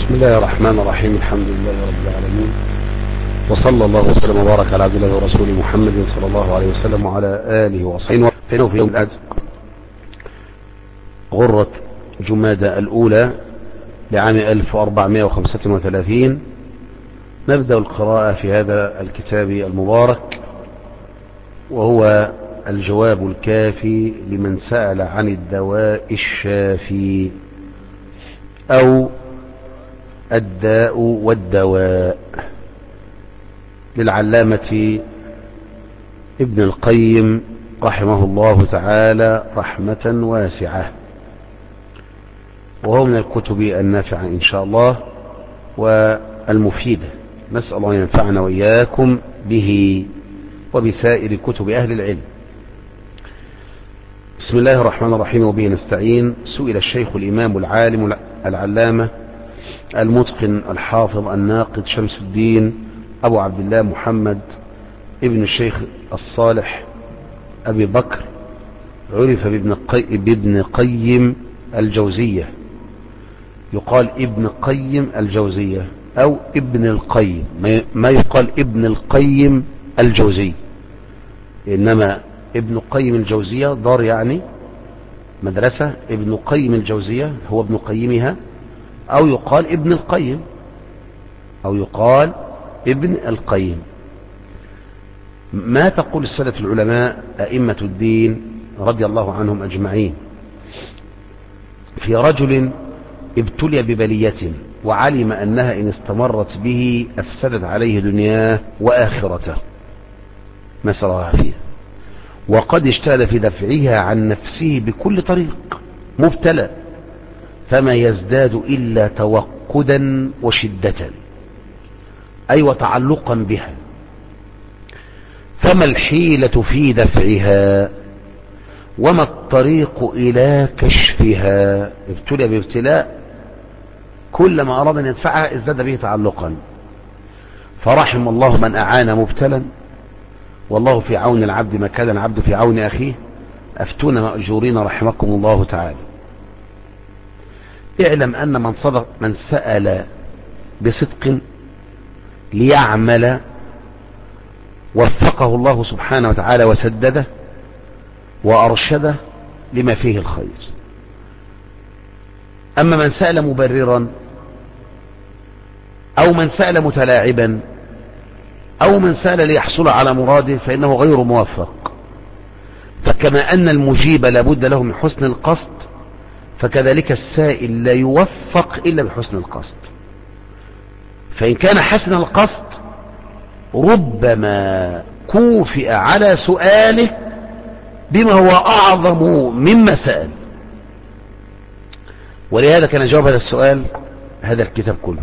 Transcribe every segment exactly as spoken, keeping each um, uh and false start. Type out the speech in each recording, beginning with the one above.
بسم الله الرحمن الرحيم. الحمد لله رب العالمين، وصلى الله وسلم وبارك على عبد الله ورسوله محمد صلى الله عليه وسلم وعلى آله وصحبه. فإنه في يوم الأحد غرة جمادى الأولى لعام ألف وأربعمائة وخمسة وثلاثين نبدأ القراءة في هذا الكتاب المبارك، وهو الجواب الكافي لمن سأل عن الدواء الشافي أو الداء والدواء للعلامة ابن القيم رحمه الله تعالى رحمة واسعة، وهو من الكتب النافعة إن شاء الله والمفيدة. نسأل الله ينفعنا وإياكم به وبسائر كتب أهل العلم. بسم الله الرحمن الرحيم، وبه نستعين. سئل الشيخ الإمام العالم العلامة المتقن الحافظ الناقد شمس الدين أبو عبد الله محمد ابن الشيخ الصالح أبي بكر، عرف بابن, قي... بابن قيم الجوزية، يقال ابن قيم الجوزية أو ابن القيم، ما يقال ابن القيم الجوزي، إنما ابن قيم الجوزية دار يعني مدرسة. ابن قيم الجوزية هو ابن قيمها، أو يقال ابن القيم أو يقال ابن القيم. ما تقول السادة العلماء أئمة الدين رضي الله عنهم أجمعين في رجل ابتلي ببلية وعلم أنها إن استمرت به أفسدت عليه دنياه وآخرته، ما سرها فيه، وقد اجتهد في دفعها عن نفسه بكل طريق، مبتلى، فما يزداد إلا توقدا وشدة، أي وتعلقا بها. فما الحيلة في دفعها وما الطريق إلى كشفها؟ ابتلى بابتلاء، كلما أراد أن يدفعها ازداد به تعلقا، فرحم الله من أعان مبتلا، والله في عون العبد ما كان العبد في عون أخيه. أفتون مأجورين رحمكم الله تعالى. اعلم أن من صدق من سأل بصدق ليعمل وفقه الله سبحانه وتعالى وسدده وأرشده لما فيه الخير. أما من سأل مبررا أو من سأل متلاعبا أو من سأل ليحصل على مراده فإنه غير موفق. فكما أن المجيب لابد له من حسن القصد، فكذلك السائل لا يوفق إلا بحسن القصد. فإن كان حسن القصد ربما كوفئ على سؤاله بما هو أعظم مما سأل. ولهذا كان جواب هذا السؤال هذا الكتاب كله،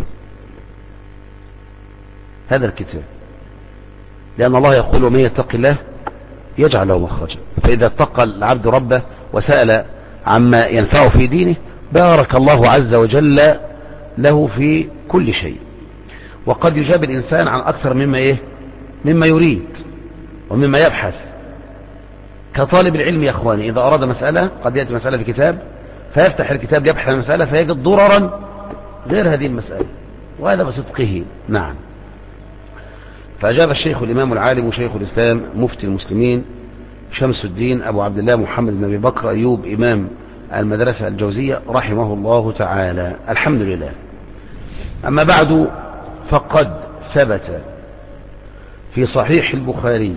هذا الكتاب، لأن الله يقول ومن يتق الله يجعل له مخرجا. فإذا اتقى العبد ربه وسأل عما ينفعه في دينه بارك الله عز وجل له في كل شيء. وقد يجاب الإنسان عن أكثر مما إيه مما يريد ومما يبحث. كطالب العلم يا أخواني، إذا أراد مسألة قد يأتي مسألة في كتاب فيفتح الكتاب يبحث عن مسألة فيجد ضررا غير هذه المسألة، وهذا بصدقه. نعم. فأجاب الشيخ الإمام العالم شيخ الإسلام مفتي المسلمين شمس الدين أبو عبد الله محمد بن أبي بكر أيوب إمام المدرسة الجوزية رحمه الله تعالى. الحمد لله. أما بعد، فقد ثبت في صحيح البخاري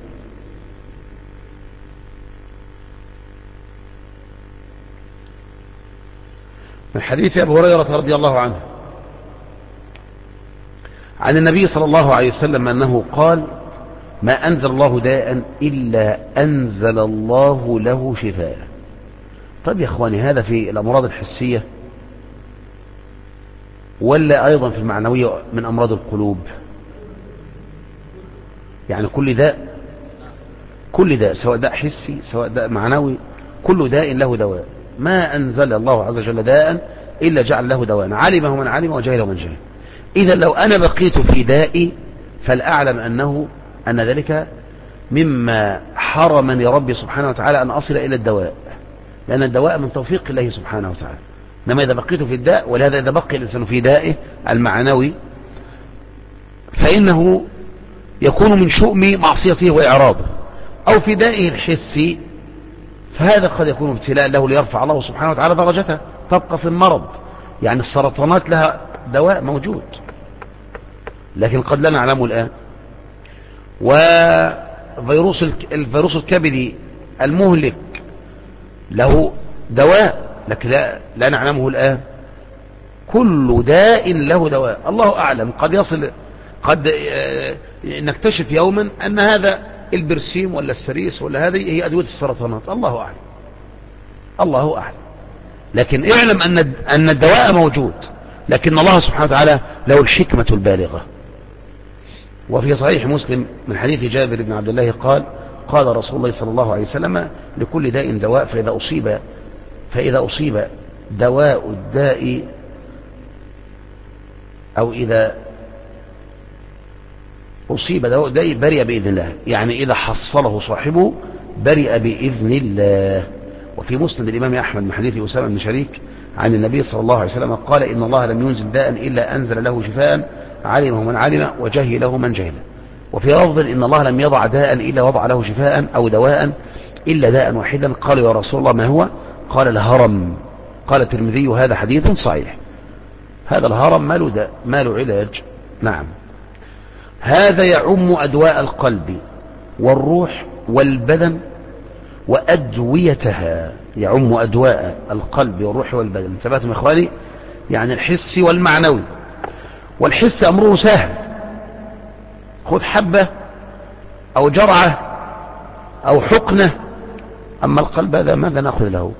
من حديث أبي هريرة رضي الله عنه عن النبي صلى الله عليه وسلم أنه قال: ما أنزل الله داء إلا أنزل الله له شفاء. طيب يا أخواني، هذا في الأمراض الحسية ولا أيضا في المعنوية من أمراض القلوب؟ يعني كل داء كل داء سواء داء حسي سواء داء معنوي، كل داء له دواء. ما أنزل الله عز وجل داء إلا جعل له دواء، علمه من علم وجهله من جهل. إذا لو أنا بقيت في دائي فلأعلم أنه أن ذلك مما حرمني ربي سبحانه وتعالى أن أصل إلى الدواء، لأن الدواء من توفيق الله سبحانه وتعالى. إنما إذا بقيت في الداء، ولهذا إذا بقي الإنسان في دائه المعنوي فإنه يكون من شؤم معصيته وإعراضه، أو في دائه الحسي فهذا قد يكون ابتلاء له ليرفع الله سبحانه وتعالى درجته. تبقى في المرض، يعني السرطانات لها دواء موجود لكن قد لا نعلمه الآن، وفيروس الفيروس الكبدي المهلك له دواء لكن لا, لا نعلمه الآن. كل داء له دواء، الله أعلم. قد يصل قد نكتشف يوما أن هذا البرسيم ولا السريس ولا هذه هي أدوية السرطانات، الله أعلم الله أعلم. لكن اعلم أن أن الدواء موجود، لكن الله سبحانه وتعالى له الحكمة البالغة. وفي صحيح مسلم من حديث جابر بن عبد الله قال قال رسول الله صلى الله عليه وسلم لكل داء دواء، فإذا أصيب فإذا أصيب دواء الداء أو إذا أصيب دواء الداء برئ بإذن الله، يعني إذا حصله صاحبه برئ بإذن الله. وفي مسند الإمام أحمد من حديث أسامة بن شريك عن النبي صلى الله عليه وسلم قال إن الله لم ينزل داء إلا أنزل له شفاء علمه من علم وجهله من جهل. وفي لفظ إن الله لم يضع داء إلا وضع له شفاء أو دواء إلا داء واحدا. قالوا يا رسول الله ما هو؟ قال الهرم. قال الترمذي هذا حديث صحيح. هذا الهرم ما له داء ما له علاج. نعم. هذا يعم أدواء القلب والروح والبدن وأدويتها، يعم أدواء القلب والروح والبدن. انتبهتم يا إخواني؟ يعني الحس والمعنوي. والحس أمره سهل، خذ حبة أو جرعة أو حقنة. أما القلب هذا ماذا نأخذ له؟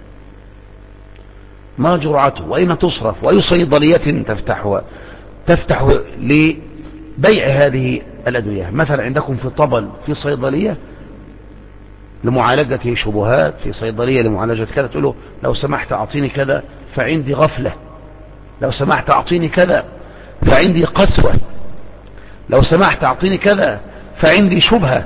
ما جرعته وأين تصرف وأي صيدلية تفتحها تفتح لبيع هذه الأدوية؟ مثلا عندكم في طبل في صيدلية لمعالجة شبهات، في صيدلية لمعالجة كذا، تقول له لو سمحت أعطيني كذا فعندي غفلة، لو سمحت أعطيني كذا فعندي قسوة، لو سمحت أعطيني كذا فعندي شبهة.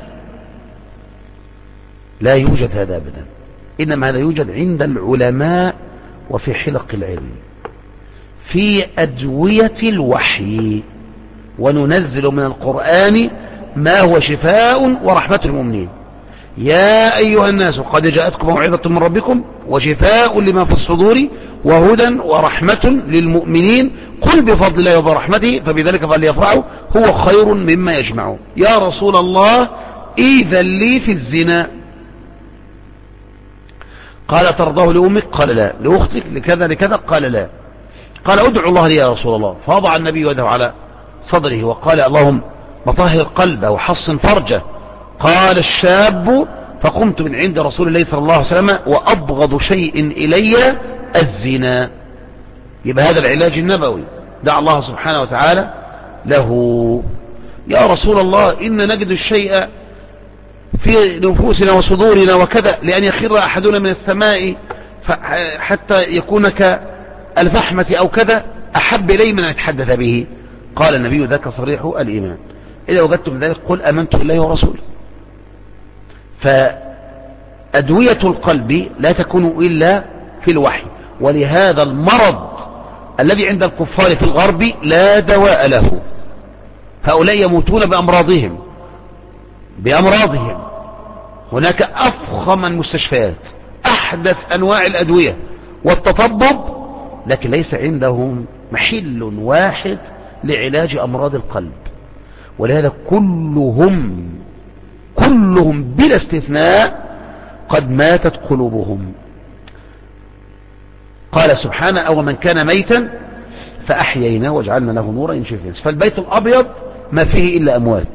لا يوجد هذا أبدا، إنما هذا يوجد عند العلماء وفي حلق العلم في أدوية الوحي. وننزل من القرآن ما هو شفاء ورحمة المؤمنين. يا أيها الناس قد جاءتكم موعظة من ربكم وشفاء لما في الصدور وهدى ورحمة للمؤمنين قل بفضل الله وبرحمته فبذلك فليفرحوا هو خير مما يجمعون. يا رسول الله إذن لي في الزنا. قال ترضاه لأمك؟ قال لا. لأختك؟ لكذا لكذا؟ قال لا. قال ادعو الله لي يا رسول الله. فوضع النبي يده على صدره وقال اللهم مطهر قلبه وحصن فرجه. قال الشاب فقمت من عند رسول الله صلى الله عليه وسلم وأبغض شيء إلي الزنا. يبقى هذا العلاج النبوي دعا الله سبحانه وتعالى له. يا رسول الله إن نجد الشيء في نفوسنا وصدورنا وكذا لأن يخر أحدنا من السماء حتى يكون كالفحمة أو كذا أحب إلي من أن يتحدث به. قال النبي ذاك صريح الإيمان، إذا وجدتم ذلك قل آمنت بالله ورسوله. فأدوية القلب لا تكون إلا في الوحي. ولهذا المرض الذي عند الكفار في الغرب لا دواء له، هؤلاء يموتون بأمراضهم بأمراضهم هناك أفخم المستشفيات أحدث أنواع الأدوية والتطبب، لكن ليس عندهم محل واحد لعلاج أمراض القلب. ولهذا كلهم كلهم بلا استثناء قد ماتت قلوبهم. قال سبحانه أو من كان ميتا فأحيينا وجعلنا له نورا يمشي فيه. فالبيت الأبيض ما فيه إلا أموات،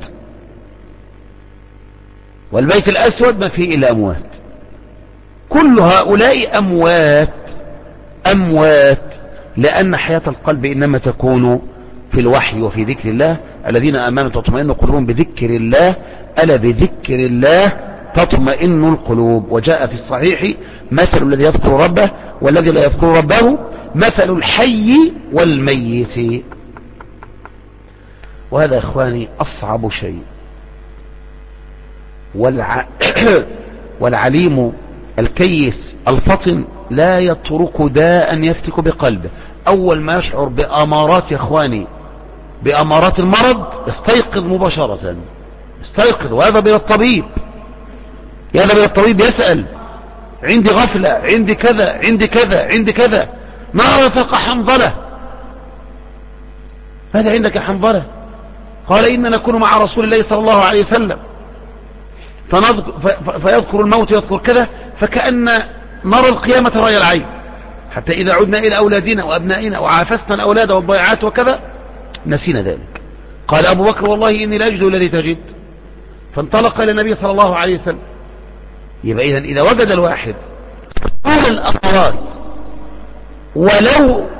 والبيت الأسود ما فيه إلا أموات. كل هؤلاء أموات أموات لأن حياة القلب إنما تكون في الوحي وفي ذكر الله. الذين آمنوا تطمئن قلوبهم بذكر الله ألا بذكر الله تطمئن القلوب. وجاء في الصحيح مثل الذي يذكر ربه والذي لا يذكر ربه مثل الحي والميت. وهذا يا إخواني أصعب شيء. والع... والعليم الكيس الفطن لا يترك داء يفتك بقلبه. أول ما يشعر بأمارات يا إخواني، بأمارات المرض، يستيقظ مباشرة، يستيقظ ويذهب إلى الطبيب، يذهب إلى الطبيب يسأل عندي غفلة، عندي كذا، عندي كذا، عندي كذا. ما رفق حنظلة، ماذا عندك يا حنظلة؟ قال إننا نكون مع رسول الله صلى الله عليه وسلم فيذكر الموت يذكر كذا، فكأن نرى القيامة رأي العين، حتى إذا عدنا إلى أولادنا وأبنائنا وعافسنا الأولاد والضيعات وكذا نسينا ذلك. قال أبو بكر والله إني لا أجد الذي تجد، فانطلق إلى النبي صلى الله عليه وسلم. يبقى إذن إذا وجد الواحد طول الأمراض ولو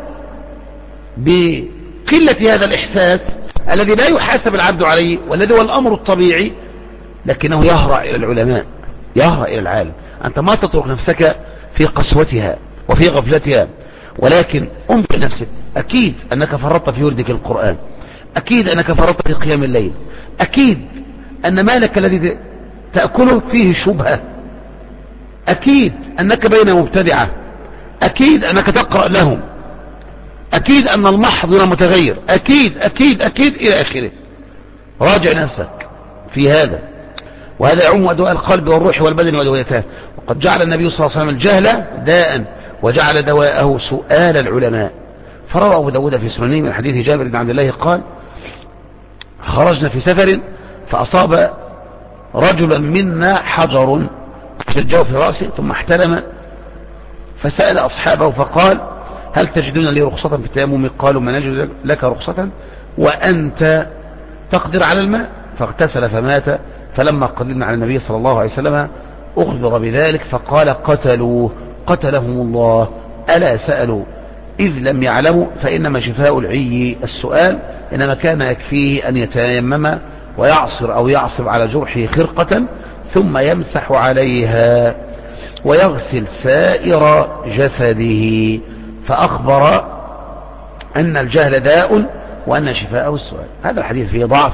بقلة هذا الإحساس الذي لا يحاسب العبد عليه والذي هو الأمر الطبيعي، لكنه يهرع إلى العلماء، يهرع إلى العالم. أنت ما تترك نفسك في قسوتها وفي غفلتها، ولكن انظر نفسك. أكيد أنك فرطت في وردك القرآن، أكيد أنك فرطت في قيام الليل، أكيد أن مالك الذي تأكله فيه شبهة، أكيد أنك بين مبتدعة، أكيد أنك تقرأ لهم، أكيد أن المحضر متغير، أكيد أكيد أكيد إلى آخره. راجع نفسك في هذا، وهذا يعم أدواء القلب والروح والبدن وأدويتها. وقد جعل النبي صلى الله عليه وسلم الجهل داء وجعل دواءه سؤال العلماء. فروى أبو داود في سننه من حديث جابر بن عبد الله قال خرجنا في سفر فأصاب رجلا منا حجر شجه في رأسه ثم احتلم، فسأل أصحابه فقال هل تجدون لي رخصة في التيمم؟ قالوا ما نجد لك رخصة وأنت تقدر على الماء. فاغتسل فمات. فلما قدمنا على النبي صلى الله عليه وسلم أخبر بذلك فقال قتلوه قتلهم الله. ألا سألوا إذ لم يعلموا، فإنما شفاء العي السؤال، إنما كان يكفيه أن يتيمم ويعصر أو يعصب على جرحه خرقة ثم يمسح عليها ويغسل سائر جسده. فأخبر أن الجهل داء وأن شفاءه السؤال. هذا الحديث فيه ضعف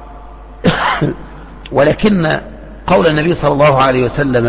ولكن قول النبي صلى الله عليه وسلم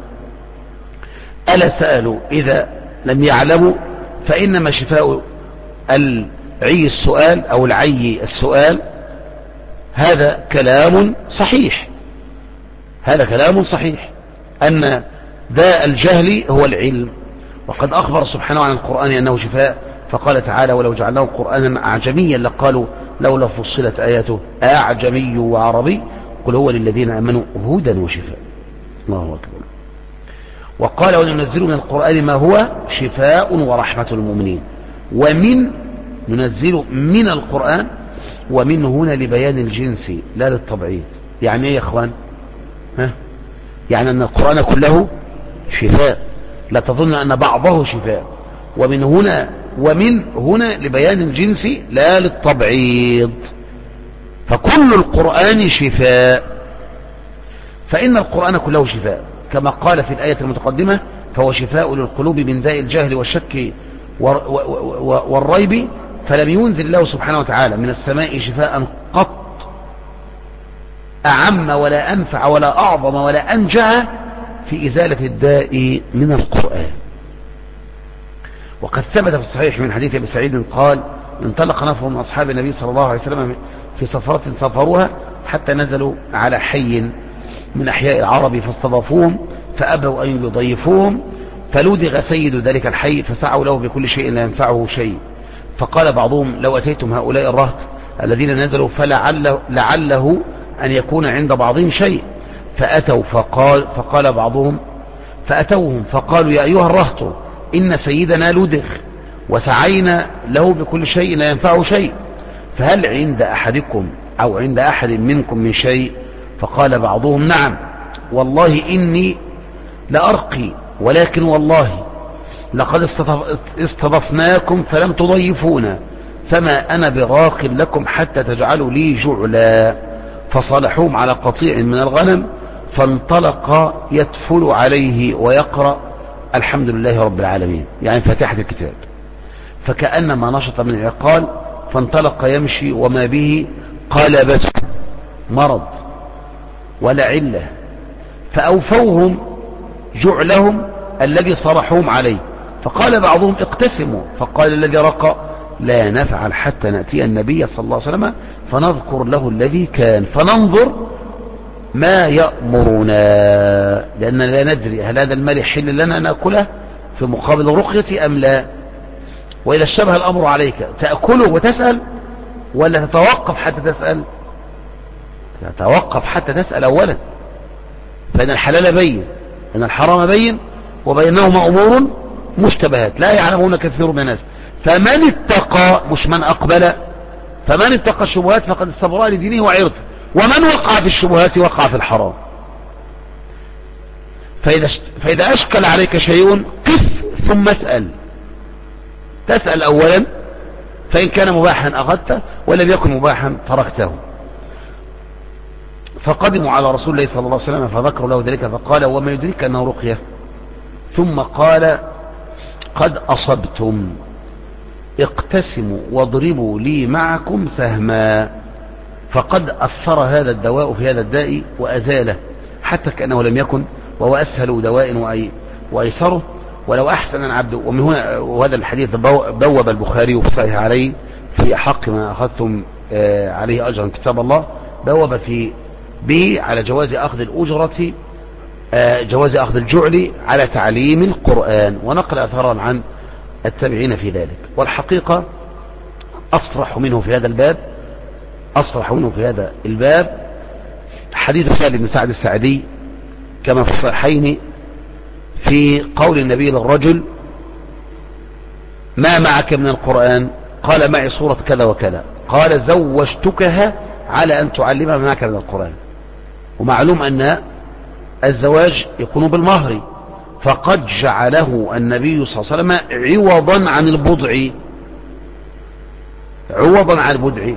ألا سألوا إذا لم يعلموا فإنما شفاء العي السؤال أو العي السؤال، هذا كلام صحيح، هذا كلام صحيح أن داء الجهل هو العلم. وقد أخبر سبحانه عن القرآن أنه شفاء، فقال تعالى ولو جعلناه قرآنا أعجميا لقالوا لولا فصلت آياته أعجمي وعربي قل هو للذين آمنوا هدى وشفاء. الله أكبر. وقال وننزل من القرآن ما هو شفاء ورحمة المؤمنين. ومن ننزل من القرآن، ومن هنا لبيان الجنس لا للتبعيض. يعني ايه يا اخوان؟ ها؟ يعني ان القرآن كله شفاء، لا تظن ان بعضه شفاء. ومن هنا ومن هنا لبيان الجنس لا للتبعيض، فكل القرآن شفاء، فإن القرآن كله شفاء كما قال في الآية المتقدمة فهو شفاء للقلوب من داء الجهل والشك والريب. فلم ينزل الله سبحانه وتعالى من السماء شفاء قط أعم ولا أنفع ولا أعظم ولا أنجع في إزالة الداء من القرآن. وقد ثبت في الصحيح من حديث أبي سعيد قال انطلق نفر من أصحاب النبي صلى الله عليه وسلم في سفرة سافروها حتى نزلوا على حي من أحياء العرب فاستضافوهم فأبوا أن يضيفوهم، فلودغ سيد ذلك الحي فسعوا له بكل شيء لا ينفعه شيء. فقال بعضهم لو أتيتم هؤلاء الرهط الذين نزلوا فلعله لعله أن يكون عند بعضهم شيء، فأتوا فقال, فقال بعضهم فأتوهم فقالوا يا أيها الرهط إن سيدنا لودغ وسعينا له بكل شيء لا ينفعه شيء، فهل عند أحدكم أو عند أحد منكم من شيء؟ فقال بعضهم نعم والله إني لأرقي، ولكن والله لقد استضفناكم فلم تضيفونا، فما أنا براق لكم حتى تجعلوا لي جعلا. فصالحوهم على قطيع من الغنم فانطلق يتفل عليه ويقرأ الحمد لله رب العالمين، يعني فاتحة الكتاب، فكأنما نشط من العقال فانطلق يمشي وما به قلبة مرض ولا علة، فأوفوهم جعلهم الذي صرحوهم عليه فقال بعضهم اقتسموا، فقال الذي رقى لا نفعل حتى نأتي النبي صلى الله عليه وسلم فنذكر له الذي كان فننظر ما يأمرنا، لأننا لا ندري هل هذا المال يحل لنا نأكله في مقابل رقية أم لا. وإذا اشتبه الأمر عليك تأكله وتسأل ولا تتوقف حتى تسأل؟ تتوقف حتى تسأل أولا، فإن الحلال بين إن الحرام بين وبينهما أمور مشتبهات لا يعلمون كثير من الناس. فمن اتقى، مش من أقبل، فمن اتقى الشبهات فقد استبرأ لدينه وعرضه، ومن وقع في الشبهات وقع في الحرام. فإذا, فإذا أشكل عليك شيء قف ثم اسأل، تسأل أولا، فإن كان مباحا أخذته ولم يكن مباحا تركته. فقدموا على رسول الله صلى الله عليه وسلم فذكروا له ذلك فقال وما يدريك أنه رقية؟ ثم قال قد أصبتم، اقتسموا واضربوا لي معكم سهما، فقد أثر هذا الدواء في هذا الداء وأزاله حتى كأنه لم يكن، وهو أسهل دواء وأيسره ولو أحسن العبد. ومن هنا وهذا الحديث بوب البخاري في صحيح عليه في حق ما أخذتم عليه أجرا كتاب الله، بوب في به على جواز أخذ الأجرة، جواز أخذ الجعل على تعليم القرآن، ونقل أثرا عن التابعين في ذلك. والحقيقة أصرح منه في هذا الباب أصرح منه في هذا الباب حديث سهل بن سعد الساعدي كما في الصحيحين في قول النبي للرجل ما معك من القرآن؟ قال معي سورة كذا وكذا. قال زوجتكها على أن تعلمها ما معك من القرآن. ومعلوم أن الزواج يكون بالمهر، فقد جعله النبي صلى الله عليه وسلم عوضا عن البضع، عوضا عن البضع،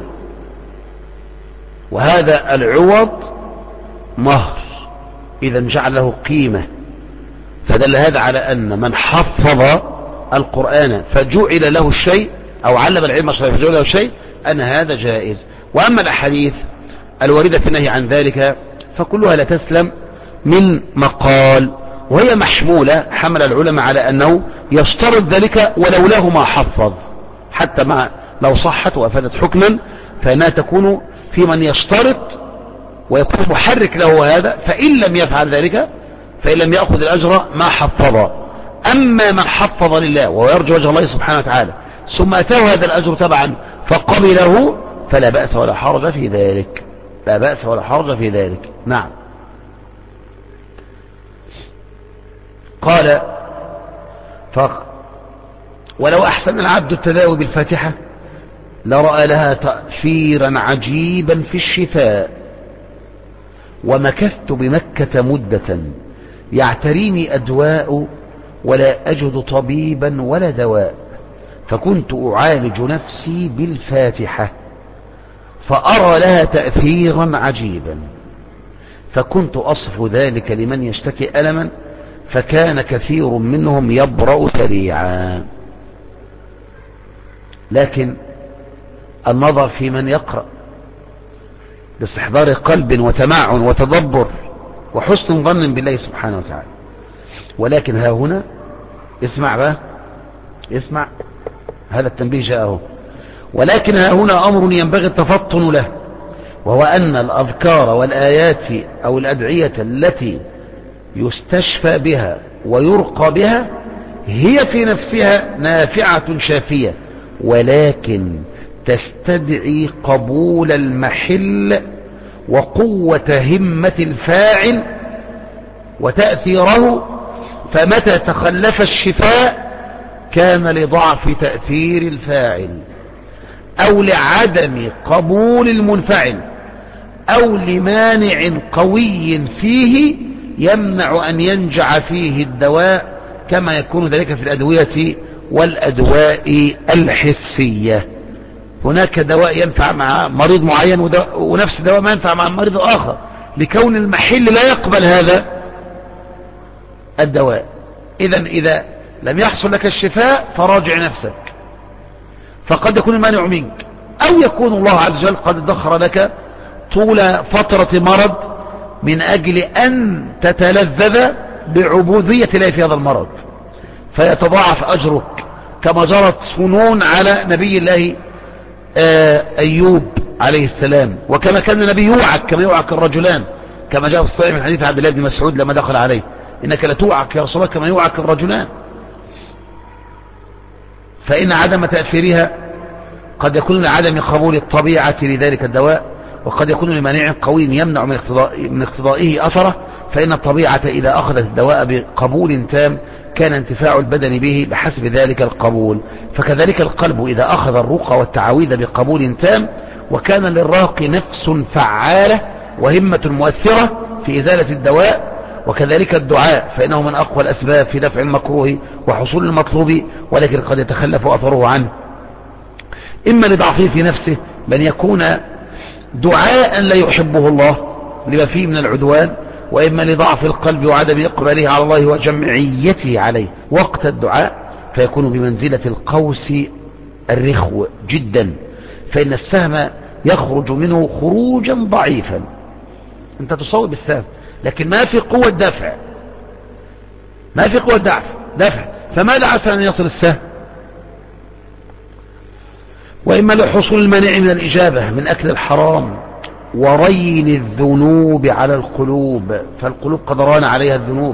وهذا العوض مهر، إذا جعل له قيمة. فدل هذا على أن من حفظ القرآن فجعل له الشيء أو علم العلم الشرعي فجعل له الشيء أن هذا جائز. وأما الأحاديث الواردة في النهي عن ذلك فكلها لا تسلم من مقال، وهي محمولة حمل العلماء على أنه يشترط ذلك ولولاه ما حفظ، حتى مع لو صحت وأفادت حكما فإنها تكون في من يشترط ويكون محرك له هذا، فإن لم يفعل ذلك فإن لم يأخذ الأجر ما حفظ. أما من حفظ لله ويرجو وجه الله سبحانه وتعالى ثم أتاه هذا الأجر تبعا فقبله فلا بأس ولا حرج في ذلك، لا بأس ولا حرج في ذلك. نعم. قال ف ولو أحسن العبد التداوي بالفاتحة لرأى لها تأثيرا عجيبا في الشفاء، ومكثت بمكة مدة يعتريني أدواء ولا أجد طبيبا ولا دواء، فكنت أعالج نفسي بالفاتحة فأرى لها تأثيرا عجيبا، فكنت أصف ذلك لمن يشتكي ألما فكان كثير منهم يبرأ سريعا. لكن النظر في من يقرأ باستحضار قلب وتمعن وتدبر وحسن ظن بالله سبحانه وتعالى. ولكن ها هنا اسمع بقى، اسمع هذا التنبيه جاءه. ولكن ها هنا أمر ينبغي التفطن له، وهو أن الأذكار والآيات أو الأدعية التي يستشفى بها ويرقى بها هي في نفسها نافعة شافية، ولكن تستدعي قبول المحل وقوة همة الفاعل وتأثيره، فمتى تخلف الشفاء كان لضعف تأثير الفاعل أو لعدم قبول المنفعل أو لمانع قوي فيه يمنع أن ينجع فيه الدواء، كما يكون ذلك في الأدوية والأدواء الحسية. هناك دواء ينفع مع مريض معين ونفس الدواء ما ينفع مع مريض آخر، لكون المحل لا يقبل هذا الدواء. إذن إذا لم يحصل لك الشفاء فراجع نفسك، فقد يكون المانع منك، أو يكون الله عز وجل قد ادخر لك طول فترة مرض من أجل أن تتلذذ بعبودية الله في هذا المرض، فيتضاعف أجرك كما جرت سنون على نبي الله أيوب عليه السلام، وكما كان النبي يوعك كما يوعك الرجلان، كما جاء في الصحيح من حديث عبد الله بن مسعود لما دخل عليه: إنك لتوعك يا رسول الله كما يوعك الرجلان. فإن عدم تأثيرها قد يكون لعدم قبول الطبيعة لذلك الدواء، وقد يكون لمانع قوي يمنع من اقتضاء من اقتضائه أثره. فإن الطبيعة إذا أخذت الدواء بقبول تام كان انتفاع البدن به بحسب ذلك القبول، فكذلك القلب إذا أخذ الرقى والتعاويذ بقبول تام وكان للراقي نفس فعالة وهمة مؤثرة في إزالة الدواء. وكذلك الدعاء فإنه من أقوى الأسباب في دفع المكروه وحصول المطلوب، ولكن قد يتخلف أثره عنه، إما لضعفه في نفسه بل يكون دعاء لا يحبه الله لما فيه من العدوان، وإما لضعف القلب وعدم إقباله على الله وجمعيته عليه وقت الدعاء، فيكون بمنزلة القوس الرخو جدا، فإن السهم يخرج منه خروجا ضعيفا. أنت تصوب السهم لكن ما في قوة دفع، ما في قوة دفع دفع فماذا عسى أن يصل السهم؟ وإما لحصول المانع من الإجابة من أكل الحرام ورين الذنوب على القلوب، فالقلوب قد ران عليها الذنوب،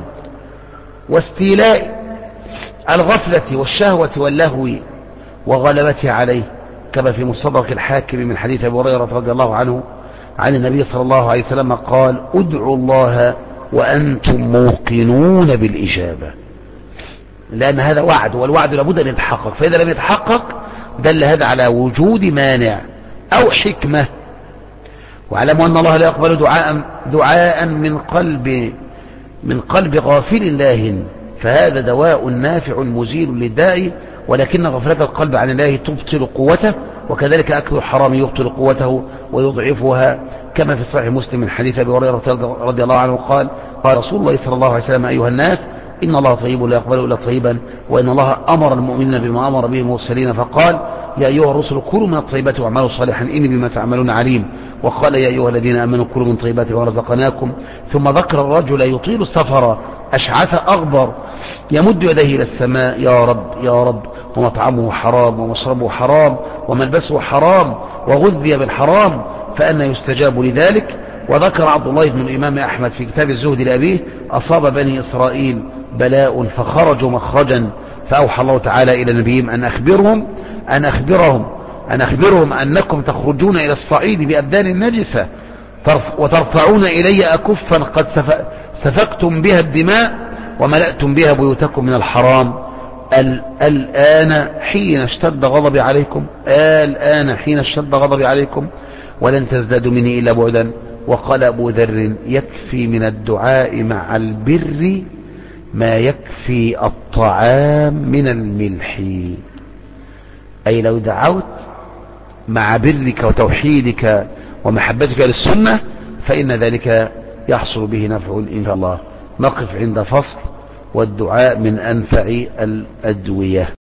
واستيلاء الغفلة والشهوة واللهو وغلبته عليه، كما في مستدرك الحاكم من حديث أبي هريرة رضي الله عنه عن النبي صلى الله عليه وسلم قال: ادعوا الله وأنتم موقنون بالإجابة، لأن هذا وعد، والوعد لابد أن يتحقق، فإذا لم يتحقق دل هذا على وجود مانع أو حكمة. واعلموا أن الله لا يقبل دعاء, دعاء من قلب من قلب غافل لاهٍ، فهذا دواء نافع مزيل للداء، ولكن غفلة القلب عن الله تبطل قوته، وكذلك أكل الحرام يبطل قوته ويضعفها، كما في صحيح مسلم من حديث أبي هريرة رضي الله عنه قال: قال رسول الله صلى الله عليه وسلم: أيها الناس، إن الله طيب لا يقبل إلا طيبا، وإن الله أمر المؤمنين بما أمر به المرسلين فقال: يا أيها الرسل كلوا من الطيبات واعملوا صالحا إني بما تعملون عليم، وقال: يا أيها الذين آمنوا كلوا من طيبات ورزقناكم. ثم ذكر الرجل يطيل السفر أشعث أغبر يمد يديه إلى السماء: يا رب يا رب، ومطعمه حرام ومشربه حرام وملبسه حرام وغذي بالحرام، فأنا يستجاب لذلك. وذكر عبد الله بن الإمام أحمد في كتاب الزهد لأبيه: أصاب بني إسرائيل بلاء فخرجوا مخرجا، فأوحى الله تعالى إلى نبيهم أن أخبرهم أن أخبرهم أن أخبرهم أنكم تخرجون إلى الصعيد بأبدان النجسة وترفعون إلي أكفا قد سفكتم بها الدماء وملأتم بها بيوتكم من الحرام. الآن حين اشتد غضبي عليكم الآن حين اشتد غضبي عليكم ولن تزدادوا مني إلا بعدا. وقال أبو ذر: يكفي من الدعاء مع البر ما يكفي الطعام من الملح، أي لو دعوت مع برك وتوحيدك ومحبتك للسنة فإن ذلك يحصل به نفع إن شاء الله. نقف عند فصل: والدعاء من أنفع الأدوية.